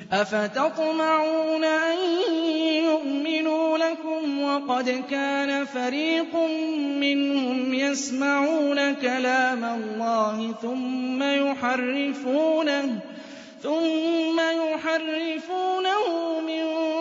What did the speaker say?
أَفَتَطْمَعُونَ أَن يُؤْمِنُوا لَكُمْ وَقَدْ كَانَ فَرِيقٌ مِّنْهُمْ يَسْمَعُونَ كَلَامَ اللَّهِ ثُمَّ يُحَرِّفُونَهُ مِن